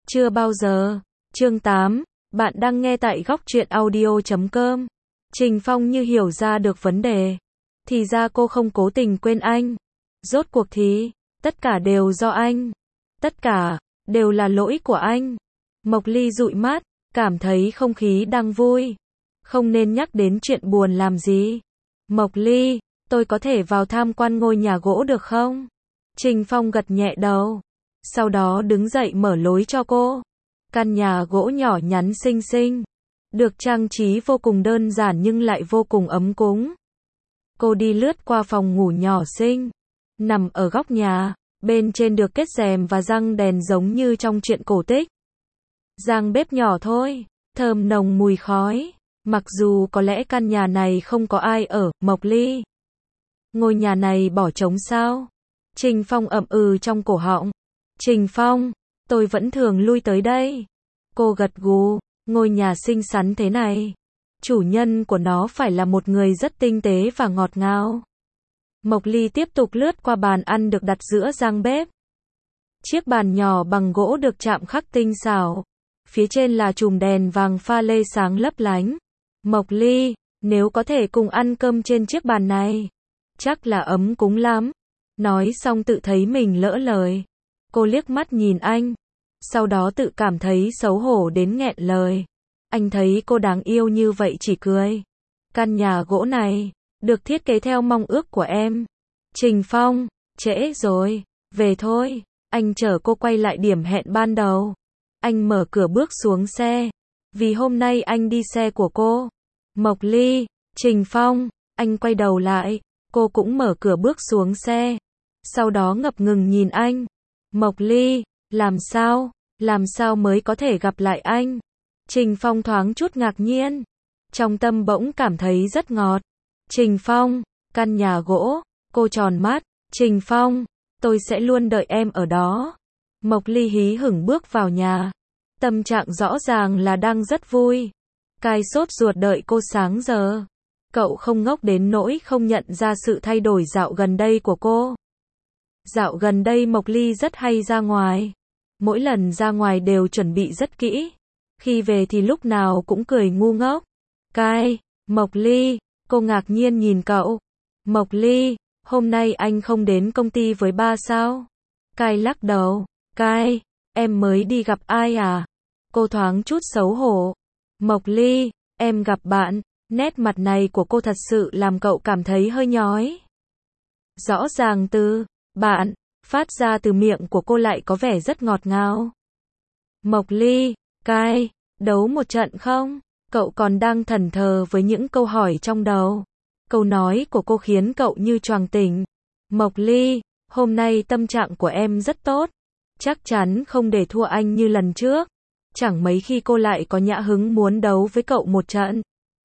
Chưa bao giờ. Chương 8, bạn đang nghe tại góc truyện audio.com. Trình Phong như hiểu ra được vấn đề. Thì ra cô không cố tình quên anh. Rốt cuộc thì, tất cả đều do anh. Tất cả, đều là lỗi của anh. Mộc Ly dụi mắt, cảm thấy không khí đang vui. Không nên nhắc đến chuyện buồn làm gì. Mộc Ly, tôi có thể vào tham quan ngôi nhà gỗ được không? Trình Phong gật nhẹ đầu. Sau đó đứng dậy mở lối cho cô. Căn nhà gỗ nhỏ nhắn xinh xinh. Được trang trí vô cùng đơn giản nhưng lại vô cùng ấm cúng. Cô đi lướt qua phòng ngủ nhỏ xinh. Nằm ở góc nhà, bên trên được kết rèm và răng đèn giống như trong truyện cổ tích. Giang bếp nhỏ thôi, thơm nồng mùi khói. Mặc dù có lẽ căn nhà này không có ai ở, Mộc Ly. Ngôi nhà này bỏ trống sao? Trình Phong ậm ừ trong cổ họng. Trình Phong, tôi vẫn thường lui tới đây. Cô gật gù, ngôi nhà xinh xắn thế này. Chủ nhân của nó phải là một người rất tinh tế và ngọt ngào. Mộc Ly tiếp tục lướt qua bàn ăn được đặt giữa giang bếp. Chiếc bàn nhỏ bằng gỗ được chạm khắc tinh xảo. Phía trên là chùm đèn vàng pha lê sáng lấp lánh. Mộc Ly, nếu có thể cùng ăn cơm trên chiếc bàn này, chắc là ấm cúng lắm. Nói xong tự thấy mình lỡ lời. Cô liếc mắt nhìn anh. Sau đó tự cảm thấy xấu hổ đến nghẹn lời. Anh thấy cô đáng yêu như vậy chỉ cười. Căn nhà gỗ này, được thiết kế theo mong ước của em. Trình Phong, trễ rồi, về thôi. Anh chở cô quay lại điểm hẹn ban đầu. Anh mở cửa bước xuống xe. Vì hôm nay anh đi xe của cô. Mộc Ly, Trình Phong, anh quay đầu lại. Cô cũng mở cửa bước xuống xe. Sau đó ngập ngừng nhìn anh. Mộc Ly, làm sao mới có thể gặp lại anh? Trình Phong thoáng chút ngạc nhiên. Trong tâm bỗng cảm thấy rất ngọt. Trình Phong, căn nhà gỗ, cô tròn mắt. Trình Phong, tôi sẽ luôn đợi em ở đó. Mộc Ly hí hửng bước vào nhà. Tâm trạng rõ ràng là đang rất vui. Cai sốt ruột đợi cô sáng giờ. Cậu không ngốc đến nỗi không nhận ra sự thay đổi dạo gần đây của cô. Dạo gần đây Mộc Ly rất hay ra ngoài. Mỗi lần ra ngoài đều chuẩn bị rất kỹ. Khi về thì lúc nào cũng cười ngu ngốc. Cai, Mộc Ly, cô ngạc nhiên nhìn cậu. Mộc Ly, hôm nay anh không đến công ty với ba sao? Cai lắc đầu. Cai, em mới đi gặp ai à? Cô thoáng chút xấu hổ. Mộc Ly, em gặp bạn. Nét mặt này của cô thật sự làm cậu cảm thấy hơi nhói. Rõ ràng từ bạn phát ra từ miệng của cô lại có vẻ rất ngọt ngào. Mộc Ly, Cai, đấu một trận không? Cậu còn đang thẫn thờ với những câu hỏi trong đầu. Câu nói của cô khiến cậu như choàng tỉnh. Mộc Ly, hôm nay tâm trạng của em rất tốt. Chắc chắn không để thua anh như lần trước. Chẳng mấy khi cô lại có nhã hứng muốn đấu với cậu một trận.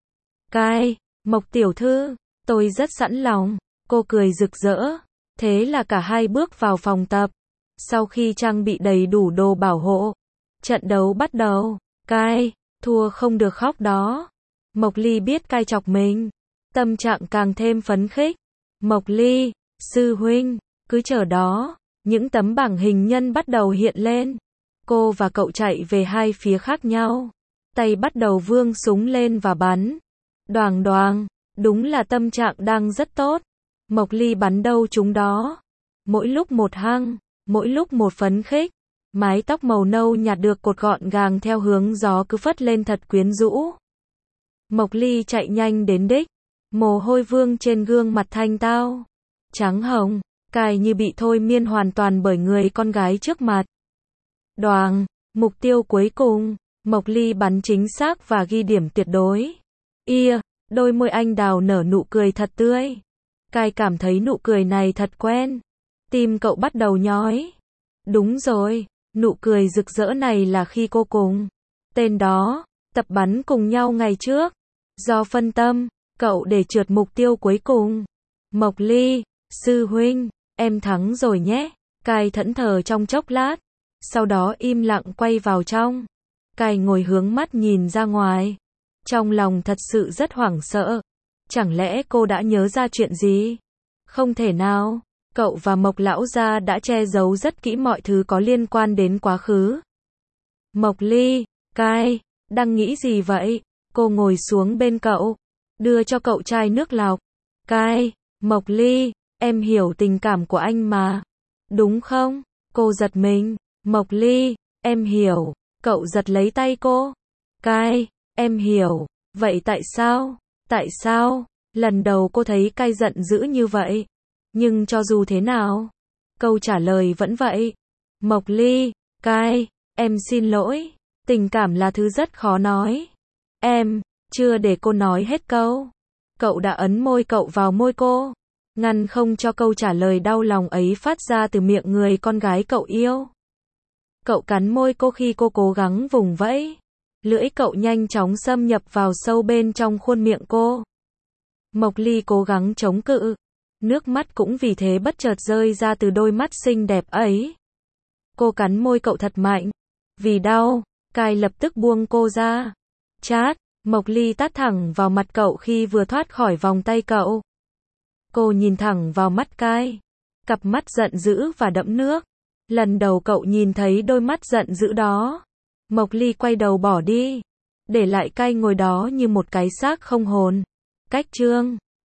Cai, Mộc tiểu thư, tôi rất sẵn lòng. Cô cười rực rỡ. Thế là cả hai bước vào phòng tập. Sau khi trang bị đầy đủ đồ bảo hộ, trận đấu bắt đầu. Cai, thua không được khóc đó. Mộc Ly biết Cai chọc mình. Tâm trạng càng thêm phấn khích. Mộc Ly, sư huynh, cứ chờ đó. Những tấm bảng hình nhân bắt đầu hiện lên. Cô và cậu chạy về hai phía khác nhau. Tay bắt đầu vươn súng lên và bắn. Đoàng đoàng, đúng là tâm trạng đang rất tốt. Mộc Ly bắn đâu chúng đó. Mỗi lúc một hăng, mỗi lúc một phấn khích. Mái tóc màu nâu nhạt được cột gọn gàng theo hướng gió cứ phất lên thật quyến rũ. Mộc Ly chạy nhanh đến đích. Mồ hôi vương trên gương mặt thanh tao. Trắng hồng, Cai như bị thôi miên hoàn toàn bởi người con gái trước mặt. Đoàng, mục tiêu cuối cùng. Mộc Ly bắn chính xác và ghi điểm tuyệt đối. Đôi môi anh đào nở nụ cười thật tươi. Cai cảm thấy nụ cười này thật quen. Tim cậu bắt đầu nhói. Đúng rồi, nụ cười rực rỡ này là khi cô cùng tên đó tập bắn cùng nhau ngày trước. Do phân tâm, cậu để trượt mục tiêu cuối cùng. Mộc Ly, sư huynh, em thắng rồi nhé. Cai thẫn thờ trong chốc lát. Sau đó im lặng quay vào trong. Cai ngồi hướng mắt nhìn ra ngoài. Trong lòng thật sự rất hoảng sợ. Chẳng lẽ cô đã nhớ ra chuyện gì? Không thể nào. Cậu và Mộc lão gia đã che giấu rất kỹ mọi thứ có liên quan đến quá khứ. Mộc Ly, cai, đang nghĩ gì vậy? Cô ngồi xuống bên cậu, đưa cho cậu chai nước lọc. Cai, Mộc Ly, em hiểu tình cảm của anh mà. Đúng không? Cô giật mình. Mộc Ly, em hiểu. Cậu giật lấy tay cô. Cai, em hiểu. Vậy tại sao? Tại sao? Lần đầu cô thấy cai giận dữ như vậy. Nhưng cho dù thế nào, câu trả lời vẫn vậy. Mộc Ly, cai, em xin lỗi. Tình cảm là thứ rất khó nói. Em, chưa để cô nói hết câu. Cậu đã ấn môi cậu vào môi cô, ngăn không cho câu trả lời đau lòng ấy phát ra từ miệng người con gái cậu yêu. Cậu cắn môi cô khi cô cố gắng vùng vẫy. Lưỡi cậu nhanh chóng xâm nhập vào sâu bên trong khuôn miệng cô. Mộc Ly cố gắng chống cự. Nước mắt cũng vì thế bất chợt rơi ra từ đôi mắt xinh đẹp ấy. Cô cắn môi cậu thật mạnh. Vì đau, cai lập tức buông cô ra. Chát, Mộc Ly tát thẳng vào mặt cậu khi vừa thoát khỏi vòng tay cậu. Cô nhìn thẳng vào mắt cai. Cặp mắt giận dữ và đẫm nước. Lần đầu cậu nhìn thấy đôi mắt giận dữ đó. Mộc Ly quay đầu bỏ đi. Để lại cai ngồi đó như một cái xác không hồn. Cách chương